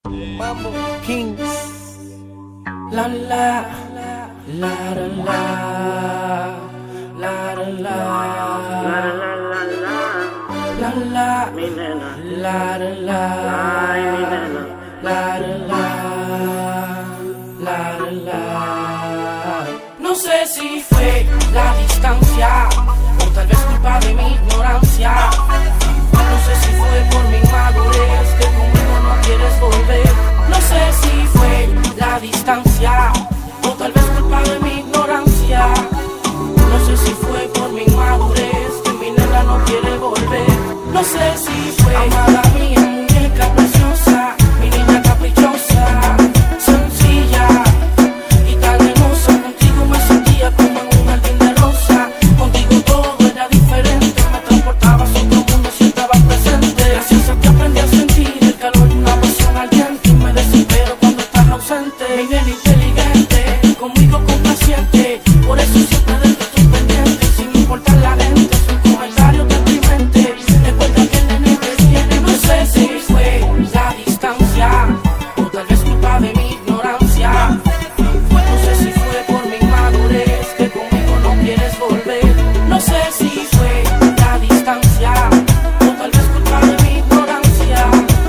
Mambo Kings. La la la la la la la la la Mi nena, la la ay mi nena, la. No sé si fue la distancia o tal vez culpa de mi ignorancia. No sé si fue por mi inmadurez que conmigo no quieres volver. No sé si fue la distancia o tal vez culpa de mi ignorancia. No sé si fue por mi inmadurez que mi nena no quiere volver. No sé si fue amada mía, muñeca preciosa, mi niña caprichosa, sencilla y tan hermosa. Contigo me sentía como en un jardín de rosa. Contigo todo era diferente, me transportabas a otro mundo si estabas presente. Gracias a ti aprendí a sentir el calor de una pasión ardiente y me desespero cuando estás ausente. Mi nena inteligente, conmigo complaciente, por eso siempre de ti estoy pendiente. Sin importar la gente, sus comentarios deprimente. Recuerda que el nene te tiene. No sé si fue la distancia o tal vez culpa de mi ignorancia. No sé si fue por mi inmadurez que conmigo no quieres volver. No sé si fue la distancia o tal vez culpa de mi ignorancia.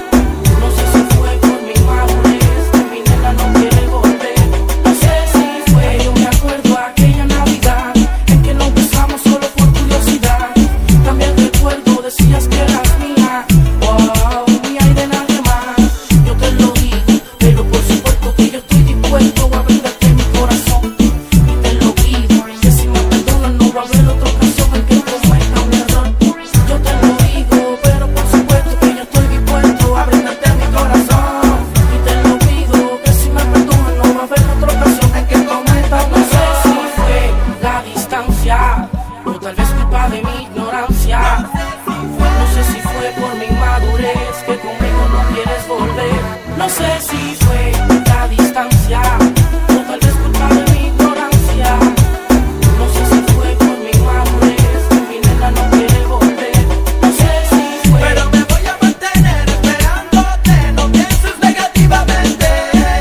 No sé si fue por mi inmadurez que mi nena no quiere volver. No sé si fue, yo me acuerdo aquella Navidad en que nos besamos solo por curiosidad. También recuerdo, decías que eras mía, wow, mía y de nadie más. Yo te lo digo, pero por supuesto que yo estoy dispuesto a brindarte mi corazón. Y te lo pido, que si me perdonas no va a haber otra ocasión en que cometa un error. Yo te lo digo, pero por supuesto que yo estoy dispuesto a brindarte mi corazón. Y te lo pido, que si me perdonas no va a haber otra ocasión en que cometa un error. No sé si fue la distancia o tal vez culpa de mi ignorancia. No sé si fue por mi inmadurez que conmigo no quieres volver. No sé si fue la distancia o tal vez culpa de mi ignorancia. No sé si fue por mi inmadurez que mi nena no quiere volver. No sé si fue. Pero me voy a mantener esperándote, no pienses negativamente.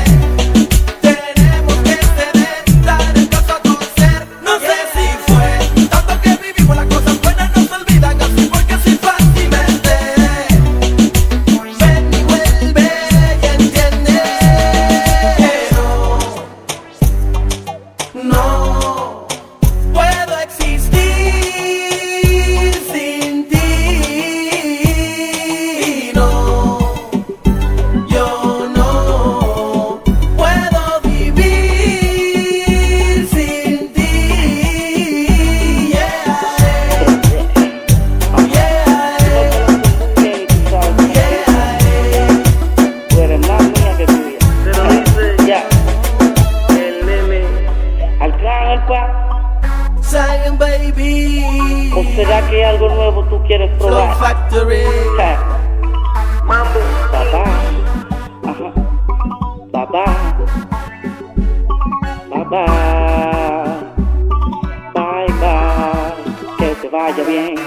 Tenemos que ceder, dar el paso a conocer. No sé si fue tanto que vivimos, las cosas buenas nos olvidan así porque así fácilmente. Ven y vuelve y entiende que no puedo existir sin ti. No, yo no puedo vivir sin ti. Yeah, tú eres más mía que tuya. se lo dice Ya, el nene. al clan, al pa. Zion baby, ¿O será que algo nuevo tú quieres Flow probar? Factory, Ja, Mambo Papá, ajá, papá, papá, bye bye, que te vaya bien.